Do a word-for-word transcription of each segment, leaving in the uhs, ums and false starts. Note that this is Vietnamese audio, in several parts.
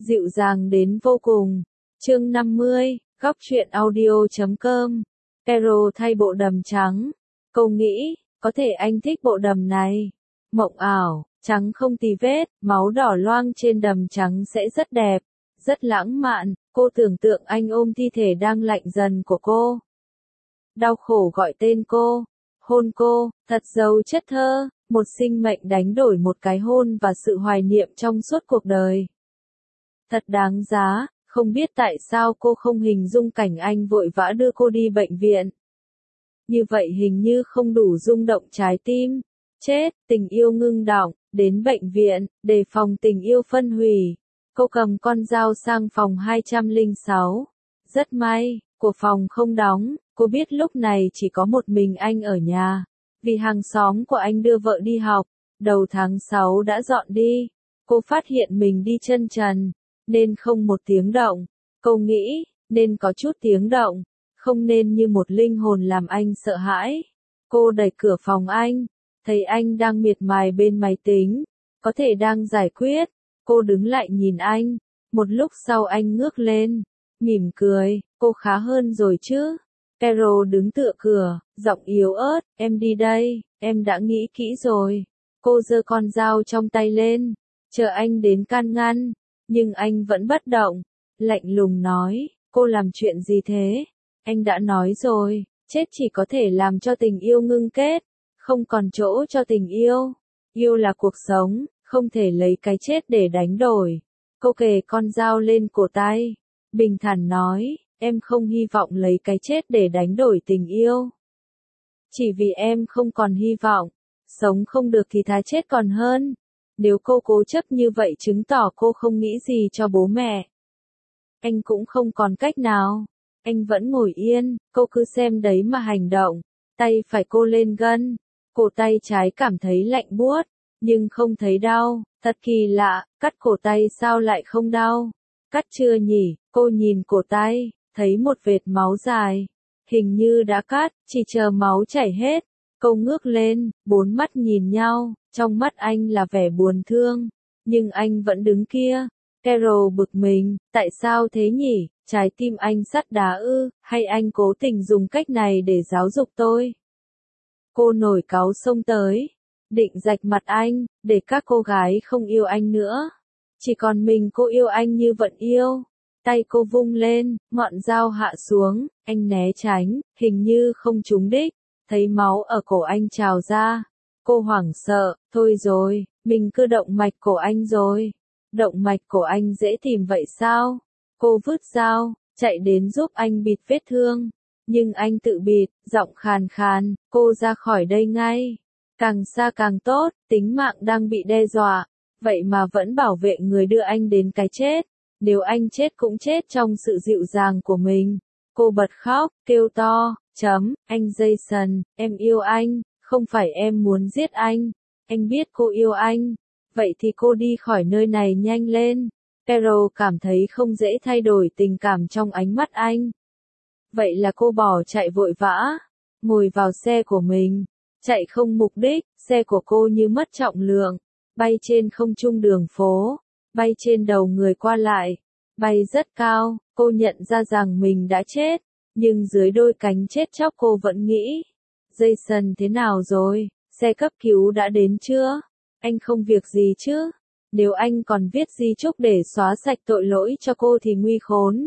dịu dàng đến vô cùng. Chương năm mươi, góc truyện audio chấm com. Carol thay bộ đầm trắng. Cô nghĩ, có thể anh thích bộ đầm này. Mộng ảo, trắng không tì vết, máu đỏ loang trên đầm trắng sẽ rất đẹp, rất lãng mạn. Cô tưởng tượng anh ôm thi thể đang lạnh dần của cô. Đau khổ gọi tên cô, hôn cô, thật giàu chất thơ, một sinh mệnh đánh đổi một cái hôn và sự hoài niệm trong suốt cuộc đời. Thật đáng giá, không biết tại sao cô không hình dung cảnh anh vội vã đưa cô đi bệnh viện. Như vậy hình như không đủ rung động trái tim. Chết, tình yêu ngưng đọng, đến bệnh viện, đề phòng tình yêu phân hủy. Cô cầm con dao sang phòng hai trăm lẻ sáu. Rất may, của phòng không đóng, cô biết lúc này chỉ có một mình anh ở nhà. Vì hàng xóm của anh đưa vợ đi học, đầu tháng sáu đã dọn đi. Cô phát hiện mình đi chân trần, nên không một tiếng động. Cô nghĩ, nên có chút tiếng động, không nên như một linh hồn làm anh sợ hãi. Cô đẩy cửa phòng anh, thấy anh đang miệt mài bên máy tính, có thể đang giải quyết. Cô đứng lại nhìn anh, một lúc sau anh ngước lên, mỉm cười, cô khá hơn rồi chứ. Carol đứng tựa cửa, giọng yếu ớt, em đi đây, em đã nghĩ kỹ rồi. Cô giơ con dao trong tay lên, chờ anh đến can ngăn, nhưng anh vẫn bất động, lạnh lùng nói, cô làm chuyện gì thế? Anh đã nói rồi, chết chỉ có thể làm cho tình yêu ngưng kết, không còn chỗ cho tình yêu. Yêu là cuộc sống, không thể lấy cái chết để đánh đổi. Cô kề con dao lên cổ tay, bình thản nói, em không hy vọng lấy cái chết để đánh đổi tình yêu. Chỉ vì em không còn hy vọng, sống không được thì thà chết còn hơn. Nếu cô cố chấp như vậy chứng tỏ cô không nghĩ gì cho bố mẹ. Anh cũng không còn cách nào. Anh vẫn ngồi yên, cô cứ xem đấy mà hành động. Tay phải cô lên gân, cổ tay trái cảm thấy lạnh buốt, nhưng không thấy đau. Thật kỳ lạ, cắt cổ tay sao lại không đau? Cắt chưa nhỉ? Cô nhìn cổ tay, thấy một vệt máu dài. Hình như đã cắt, chỉ chờ máu chảy hết. Cô ngước lên, bốn mắt nhìn nhau, trong mắt anh là vẻ buồn thương. Nhưng anh vẫn đứng kia. Carol bực mình, tại sao thế nhỉ? Trái tim anh sắt đá ư, hay anh cố tình dùng cách này để giáo dục tôi? Cô nổi cáu xông tới, định rạch mặt anh, để các cô gái không yêu anh nữa. Chỉ còn mình cô yêu anh như vẫn yêu. Tay cô vung lên, ngọn dao hạ xuống, anh né tránh, hình như không trúng đích, thấy máu ở cổ anh trào ra. Cô hoảng sợ, thôi rồi, mình cứ động mạch cổ anh rồi. Động mạch cổ anh dễ tìm vậy sao? Cô vứt dao, chạy đến giúp anh bịt vết thương. Nhưng anh tự bịt, giọng khàn khàn, cô ra khỏi đây ngay. Càng xa càng tốt, tính mạng đang bị đe dọa. Vậy mà vẫn bảo vệ người đưa anh đến cái chết. Nếu anh chết cũng chết trong sự dịu dàng của mình. Cô bật khóc, kêu to, chấm, anh Jason, em yêu anh, không phải em muốn giết anh. Anh biết cô yêu anh. Vậy thì cô đi khỏi nơi này nhanh lên. Carol cảm thấy không dễ thay đổi tình cảm trong ánh mắt anh. Vậy là cô bỏ chạy vội vã, ngồi vào xe của mình, chạy không mục đích, xe của cô như mất trọng lượng, bay trên không trung đường phố, bay trên đầu người qua lại, bay rất cao. Cô nhận ra rằng mình đã chết, nhưng dưới đôi cánh chết chóc cô vẫn nghĩ, Jason thế nào rồi, xe cấp cứu đã đến chưa? Anh không việc gì chứ? Nếu anh còn viết di chúc để xóa sạch tội lỗi cho cô thì nguy khốn.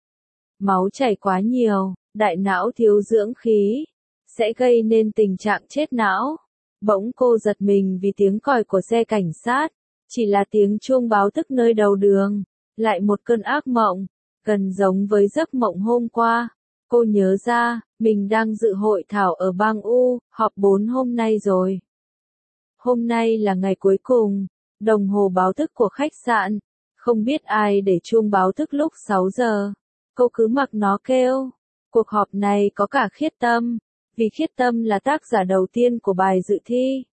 Máu chảy quá nhiều, đại não thiếu dưỡng khí, sẽ gây nên tình trạng chết não. Bỗng cô giật mình vì tiếng còi của xe cảnh sát, chỉ là tiếng chuông báo thức nơi đầu đường. Lại một cơn ác mộng, gần giống với giấc mộng hôm qua. Cô nhớ ra, mình đang dự hội thảo ở bang U, họp bốn hôm nay rồi. Hôm nay là ngày cuối cùng, đồng hồ báo thức của khách sạn, không biết ai để chuông báo thức lúc sáu giờ. Cô cứ mặc nó kêu. Cuộc họp này có cả Khiết Tâm, vì Khiết Tâm là tác giả đầu tiên của bài dự thi.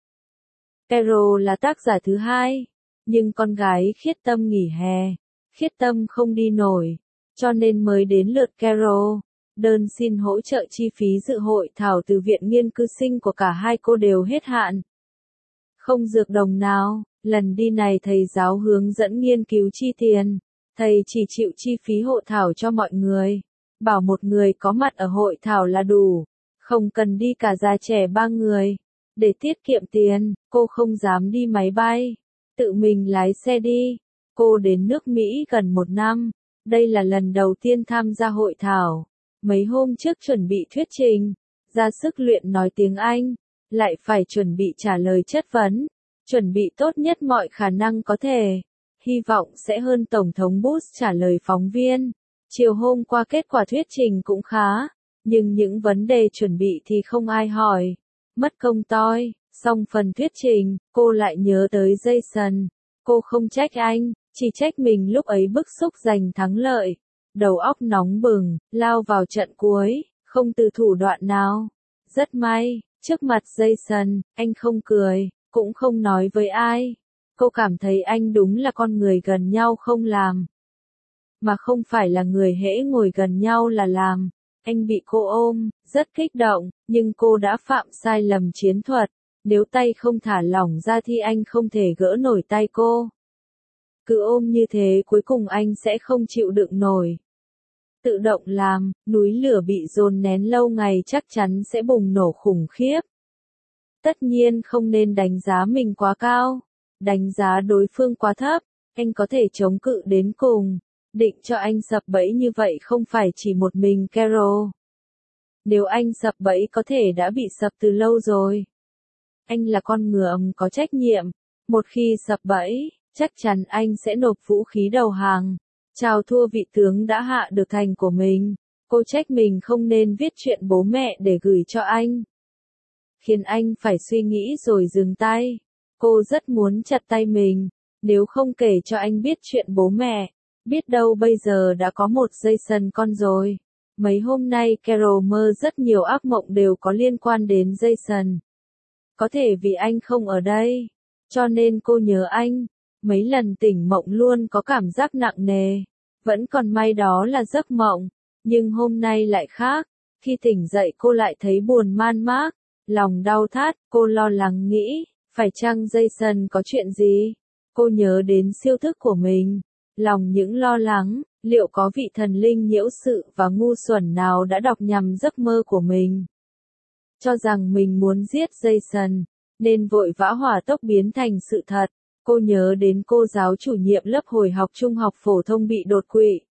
Carol là tác giả thứ hai, nhưng con gái Khiết Tâm nghỉ hè. Khiết Tâm không đi nổi, cho nên mới đến lượt Carol. Đơn xin hỗ trợ chi phí dự hội thảo từ viện nghiên cứu sinh của cả hai cô đều hết hạn. Không dược đồng nào, lần đi này thầy giáo hướng dẫn nghiên cứu chi tiền. Thầy chỉ chịu chi phí hộ thảo cho mọi người. Bảo một người có mặt ở hội thảo là đủ. Không cần đi cả già trẻ ba người. Để tiết kiệm tiền, cô không dám đi máy bay. Tự mình lái xe đi. Cô đến nước Mỹ gần một năm. Đây là lần đầu tiên tham gia hội thảo. Mấy hôm trước chuẩn bị thuyết trình. Ra sức luyện nói tiếng Anh. Lại phải chuẩn bị trả lời chất vấn. Chuẩn bị tốt nhất mọi khả năng có thể. Hy vọng sẽ hơn Tổng thống Bush trả lời phóng viên. Chiều hôm qua kết quả thuyết trình cũng khá. Nhưng những vấn đề chuẩn bị thì không ai hỏi. Mất công toi. Xong phần thuyết trình, cô lại nhớ tới Jason. Cô không trách anh, chỉ trách mình lúc ấy bức xúc giành thắng lợi. Đầu óc nóng bừng, lao vào trận cuối, không từ thủ đoạn nào. Rất may, trước mặt Jason, anh không cười, cũng không nói với ai. Cô cảm thấy anh đúng là con người gần nhau không làm. Mà không phải là người hễ ngồi gần nhau là làm. Anh bị cô ôm, rất kích động, nhưng cô đã phạm sai lầm chiến thuật. Nếu tay không thả lỏng ra thì anh không thể gỡ nổi tay cô. Cứ ôm như thế cuối cùng anh sẽ không chịu đựng nổi. Tự động làm, núi lửa bị dồn nén lâu ngày chắc chắn sẽ bùng nổ khủng khiếp. Tất nhiên không nên đánh giá mình quá cao. Đánh giá đối phương quá thấp. Anh có thể chống cự đến cùng. Định cho anh sập bẫy như vậy không phải chỉ một mình Carol. Nếu anh sập bẫy có thể đã bị sập từ lâu rồi. Anh là con ngựa có trách nhiệm. Một khi sập bẫy, chắc chắn anh sẽ nộp vũ khí đầu hàng. Chào thua vị tướng đã hạ được thành của mình. Cô trách mình không nên viết chuyện bố mẹ để gửi cho anh. Khiến anh phải suy nghĩ rồi dừng tay. Cô rất muốn chặt tay mình. Nếu không kể cho anh biết chuyện bố mẹ. Biết đâu bây giờ đã có một Jason con rồi. Mấy hôm nay Carol mơ rất nhiều ác mộng đều có liên quan đến Jason. Có thể vì anh không ở đây. Cho nên cô nhớ anh. Mấy lần tỉnh mộng luôn có cảm giác nặng nề. Vẫn còn may đó là giấc mộng. Nhưng hôm nay lại khác. Khi tỉnh dậy cô lại thấy buồn man mác. Lòng đau thắt, cô lo lắng nghĩ. Phải chăng Jason có chuyện gì? Cô nhớ đến siêu thức của mình. Lòng những lo lắng. Liệu có vị thần linh nhiễu sự và ngu xuẩn nào đã đọc nhầm giấc mơ của mình? Cho rằng mình muốn giết Jason. Nên vội vã hỏa tốc biến thành sự thật. Cô nhớ đến cô giáo chủ nhiệm lớp hồi học trung học phổ thông bị đột quỵ.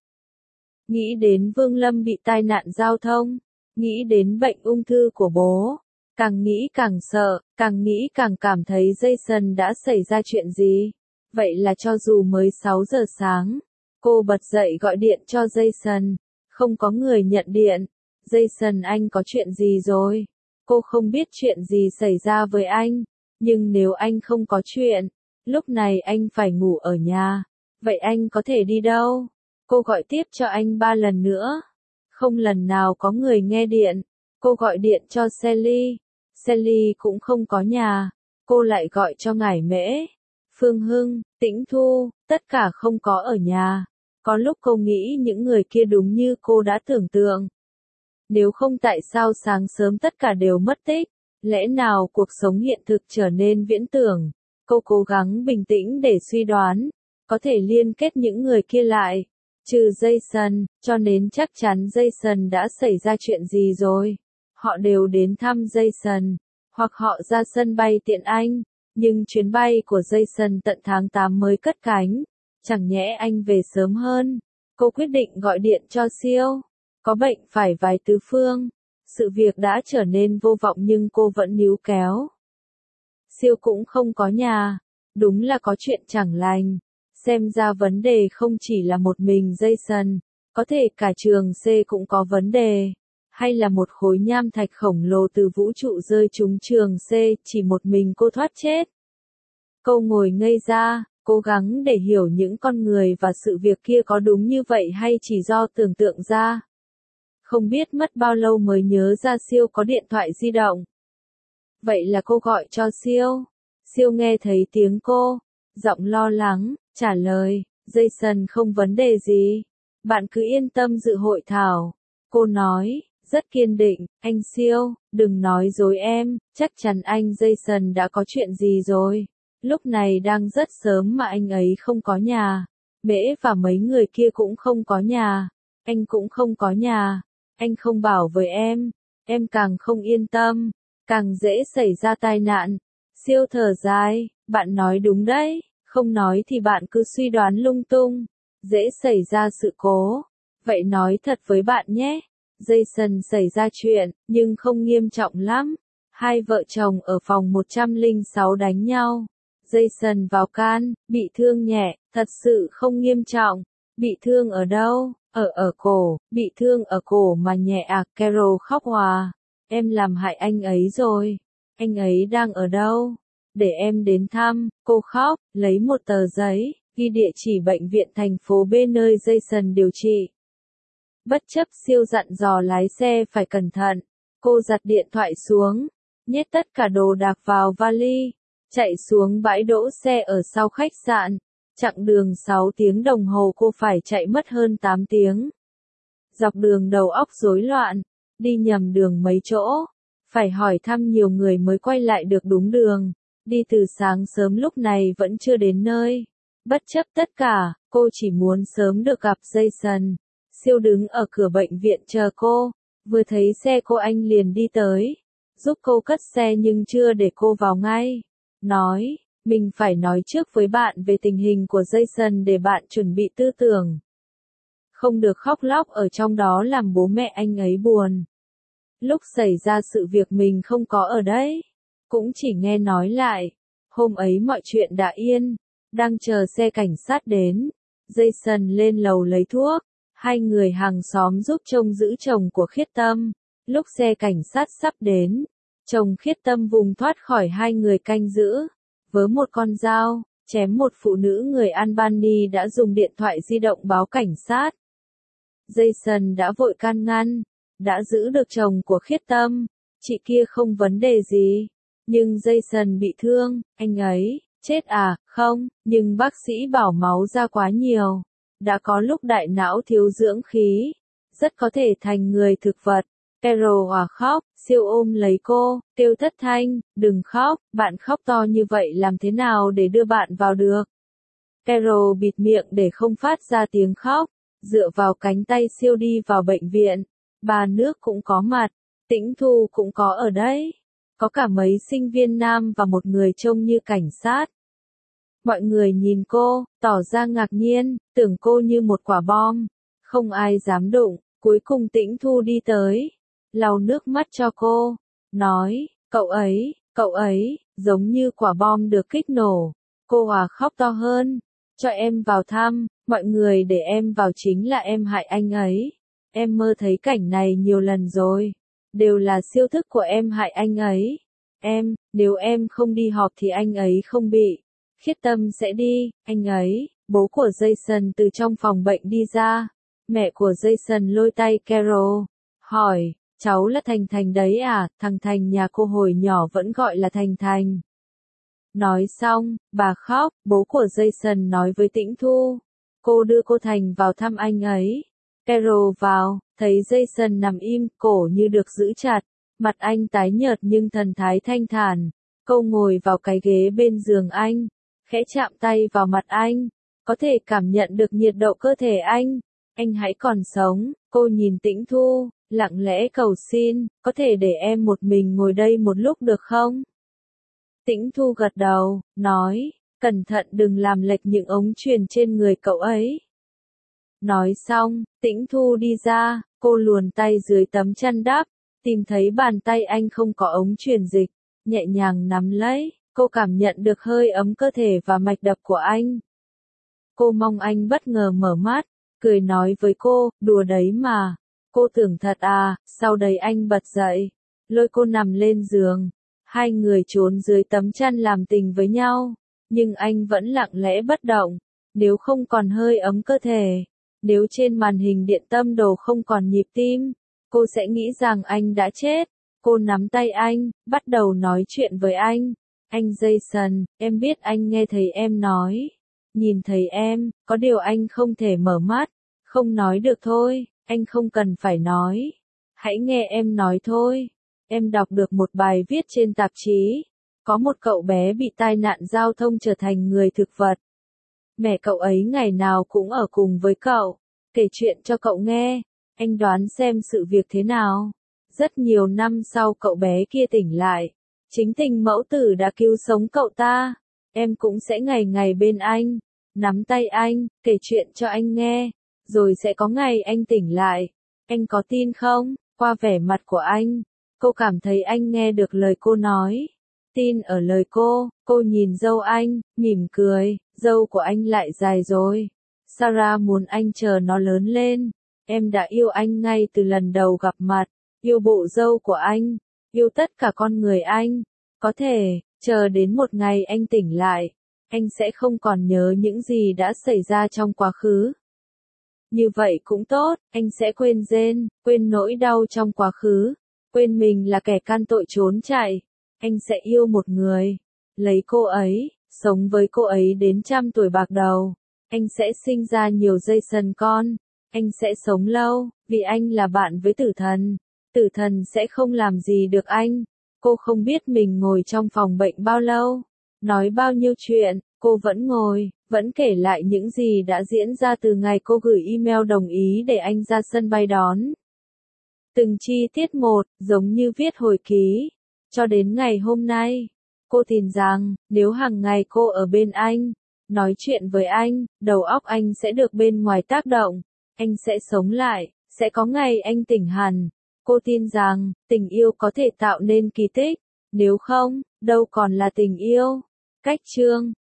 Nghĩ đến Vương Lâm bị tai nạn giao thông. Nghĩ đến bệnh ung thư của bố. Càng nghĩ càng sợ, càng nghĩ càng cảm thấy Jason đã xảy ra chuyện gì. Vậy là cho dù mới sáu giờ sáng, cô bật dậy gọi điện cho Jason. Không có người nhận điện. Jason anh có chuyện gì rồi? Cô không biết chuyện gì xảy ra với anh. Nhưng nếu anh không có chuyện, lúc này anh phải ngủ ở nhà. Vậy anh có thể đi đâu? Cô gọi tiếp cho anh ba lần nữa. Không lần nào có người nghe điện. Cô gọi điện cho Sally. Sally cũng không có nhà. Cô lại gọi cho Ngải Mễ, Phương Hưng, Tĩnh Thu, tất cả không có ở nhà. Có lúc cô nghĩ những người kia đúng như cô đã tưởng tượng. Nếu không tại sao sáng sớm tất cả đều mất tích? Lẽ nào cuộc sống hiện thực trở nên viễn tưởng? Cô cố gắng bình tĩnh để suy đoán. Có thể liên kết những người kia lại. Trừ Jason, cho nên chắc chắn Jason đã xảy ra chuyện gì rồi. Họ đều đến thăm Jason. Hoặc họ ra sân bay tiện anh. Nhưng chuyến bay của Jason tận tháng tám mới cất cánh. Chẳng nhẽ anh về sớm hơn. Cô quyết định gọi điện cho Siêu. Có bệnh phải vài tứ phương. Sự việc đã trở nên vô vọng nhưng cô vẫn níu kéo. Siêu cũng không có nhà. Đúng là có chuyện chẳng lành. Xem ra vấn đề không chỉ là một mình Jason. Có thể cả trường C cũng có vấn đề. Hay là một khối nham thạch khổng lồ từ vũ trụ rơi trúng trường C, chỉ một mình cô thoát chết. Cô ngồi ngây ra, cố gắng để hiểu những con người và sự việc kia có đúng như vậy hay chỉ do tưởng tượng ra. Không biết mất bao lâu mới nhớ ra Siêu có điện thoại di động. Vậy là cô gọi cho Siêu. Siêu nghe thấy tiếng cô, giọng lo lắng, trả lời, Jason không vấn đề gì. Bạn cứ yên tâm dự hội thảo. Cô nói, rất kiên định, anh Siêu, đừng nói dối em, chắc chắn anh Jason đã có chuyện gì rồi. Lúc này đang rất sớm mà anh ấy không có nhà. Mễ và mấy người kia cũng không có nhà, anh cũng không có nhà, anh không bảo với em, em càng không yên tâm, càng dễ xảy ra tai nạn. Siêu thở dài, bạn nói đúng đấy, không nói thì bạn cứ suy đoán lung tung, dễ xảy ra sự cố. Vậy nói thật với bạn nhé, Jason xảy ra chuyện, nhưng không nghiêm trọng lắm. Hai vợ chồng ở phòng một trăm lẻ sáu đánh nhau. Jason vào can, bị thương nhẹ, thật sự không nghiêm trọng. Bị thương ở đâu? Ở ở cổ, bị thương ở cổ mà nhẹ à? Carol khóc hòa. Em làm hại anh ấy rồi. Anh ấy đang ở đâu? Để em đến thăm. Cô khóc, lấy một tờ giấy, ghi địa chỉ bệnh viện thành phố B nơi Jason điều trị. Bất chấp siêu dặn dò lái xe phải cẩn thận, cô giặt điện thoại xuống, nhét tất cả đồ đạc vào vali, chạy xuống bãi đỗ xe ở sau khách sạn. Chặng đường sáu tiếng đồng hồ cô phải chạy mất hơn tám tiếng. Dọc đường đầu óc rối loạn, đi nhầm đường mấy chỗ, phải hỏi thăm nhiều người mới quay lại được đúng đường. Đi từ sáng sớm lúc này vẫn chưa đến nơi. Bất chấp tất cả, cô chỉ muốn sớm được gặp Jason. Siêu đứng ở cửa bệnh viện chờ cô, vừa thấy xe cô anh liền đi tới, giúp cô cất xe nhưng chưa để cô vào ngay. Nói, mình phải nói trước với bạn về tình hình của Jason để bạn chuẩn bị tư tưởng. Không được khóc lóc ở trong đó làm bố mẹ anh ấy buồn. Lúc xảy ra sự việc mình không có ở đấy, cũng chỉ nghe nói lại. Hôm ấy mọi chuyện đã yên, đang chờ xe cảnh sát đến. Jason lên lầu lấy thuốc. Hai người hàng xóm giúp trông giữ chồng của Khiết Tâm. Lúc xe cảnh sát sắp đến, chồng Khiết Tâm vùng thoát khỏi hai người canh giữ, với một con dao, chém một phụ nữ người Albany đã dùng điện thoại di động báo cảnh sát. Jason đã vội can ngăn, đã giữ được chồng của Khiết Tâm, chị kia không vấn đề gì, nhưng Jason bị thương, anh ấy, chết à, không, nhưng bác sĩ bảo máu ra quá nhiều. Đã có lúc đại não thiếu dưỡng khí, rất có thể thành người thực vật. Carol hòa khóc, siêu ôm lấy cô, kêu thất thanh, đừng khóc, bạn khóc to như vậy làm thế nào để đưa bạn vào được. Carol bịt miệng để không phát ra tiếng khóc, dựa vào cánh tay siêu đi vào bệnh viện. Bà Nước cũng có mặt, Tĩnh Thu cũng có ở đấy. Có cả mấy sinh viên nam và một người trông như cảnh sát. Mọi người nhìn cô, tỏ ra ngạc nhiên, tưởng cô như một quả bom. Không ai dám đụng, cuối cùng Tĩnh Thu đi tới, lau nước mắt cho cô, nói, cậu ấy, cậu ấy, giống như quả bom được kích nổ. Cô hòa khóc to hơn, cho em vào thăm, mọi người để em vào chính là em hại anh ấy. Em mơ thấy cảnh này nhiều lần rồi, đều là siêu thức của em hại anh ấy. Em, nếu em không đi họp thì anh ấy không bị. Khiết Tâm sẽ đi, anh ấy, bố của Jason từ trong phòng bệnh đi ra. Mẹ của Jason lôi tay Carol, hỏi, cháu là Thành Thành đấy à, thằng Thành nhà cô hồi nhỏ vẫn gọi là Thành Thành. Nói xong, bà khóc, bố của Jason nói với Tĩnh Thu, cô đưa cô Thành vào thăm anh ấy. Carol vào, thấy Jason nằm im, cổ như được giữ chặt, mặt anh tái nhợt nhưng thần thái thanh thản. Cô ngồi vào cái ghế bên giường anh, khẽ chạm tay vào mặt anh, có thể cảm nhận được nhiệt độ cơ thể anh. Anh hãy còn sống. Cô nhìn Tĩnh Thu, lặng lẽ cầu xin, có thể để em một mình ngồi đây một lúc được không? Tĩnh Thu gật đầu, nói, cẩn thận đừng làm lệch những ống truyền trên người cậu ấy. Nói xong, Tĩnh Thu đi ra, cô luồn tay dưới tấm chăn đắp, tìm thấy bàn tay anh không có ống truyền dịch, nhẹ nhàng nắm lấy, cô cảm nhận được hơi ấm cơ thể và mạch đập của anh. Cô mong anh bất ngờ mở mắt, cười nói với cô, đùa đấy mà. Cô tưởng thật à, sau đấy anh bật dậy, lôi cô nằm lên giường. Hai người trốn dưới tấm chăn làm tình với nhau, nhưng anh vẫn lặng lẽ bất động. Nếu không còn hơi ấm cơ thể, nếu trên màn hình điện tâm đồ không còn nhịp tim, cô sẽ nghĩ rằng anh đã chết. Cô nắm tay anh, bắt đầu nói chuyện với anh. Anh Jason, em biết anh nghe thấy em nói, nhìn thấy em, có điều anh không thể mở mắt, không nói được thôi, anh không cần phải nói. Hãy nghe em nói thôi. Em đọc được một bài viết trên tạp chí, có một cậu bé bị tai nạn giao thông trở thành người thực vật. Mẹ cậu ấy ngày nào cũng ở cùng với cậu, kể chuyện cho cậu nghe, anh đoán xem sự việc thế nào. Rất nhiều năm sau cậu bé kia tỉnh lại, chính tình mẫu tử đã cứu sống cậu ta. Em cũng sẽ ngày ngày bên anh, nắm tay anh, kể chuyện cho anh nghe, rồi sẽ có ngày anh tỉnh lại. Anh có tin không? Qua vẻ mặt của anh, cô cảm thấy anh nghe được lời cô nói. Tin ở lời cô, cô nhìn dâu anh, mỉm cười, dâu của anh lại dài rồi. Sarah muốn anh chờ nó lớn lên. Em đã yêu anh ngay từ lần đầu gặp mặt, yêu bộ dâu của anh, yêu tất cả con người anh. Có thể, chờ đến một ngày anh tỉnh lại, anh sẽ không còn nhớ những gì đã xảy ra trong quá khứ. Như vậy cũng tốt, anh sẽ quên Jane, quên nỗi đau trong quá khứ, quên mình là kẻ can tội trốn chạy. Anh sẽ yêu một người, lấy cô ấy, sống với cô ấy đến trăm tuổi bạc đầu. Anh sẽ sinh ra nhiều Jason con. Anh sẽ sống lâu, vì anh là bạn với tử thần. Tử thần sẽ không làm gì được anh. Cô không biết mình ngồi trong phòng bệnh bao lâu, nói bao nhiêu chuyện, cô vẫn ngồi, vẫn kể lại những gì đã diễn ra từ ngày cô gửi email đồng ý để anh ra sân bay đón. Từng chi tiết một, giống như viết hồi ký. Cho đến ngày hôm nay, cô tin rằng, nếu hàng ngày cô ở bên anh, nói chuyện với anh, đầu óc anh sẽ được bên ngoài tác động, anh sẽ sống lại, sẽ có ngày anh tỉnh hẳn. Cô tin rằng, tình yêu có thể tạo nên kỳ tích, nếu không, đâu còn là tình yêu. Cách chương